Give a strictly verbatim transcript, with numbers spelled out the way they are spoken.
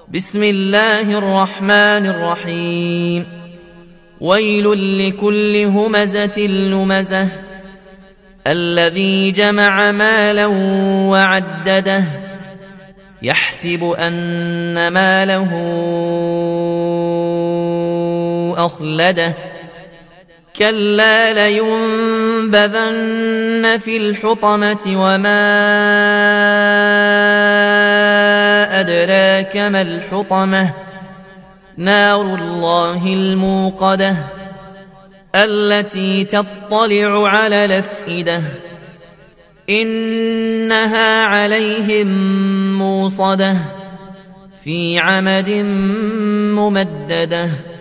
بسم الله الرحمن الرحيم ويل لكل همزة لمزة الذي جمع مالا وعدده يحسب أن ماله أخلده كلا لينبذن في الحطمة وما أدراك ما الحطمة نار الله الموقدة التي تطلع على الأفئدة إنها عليهم موصدة في عمد ممددة.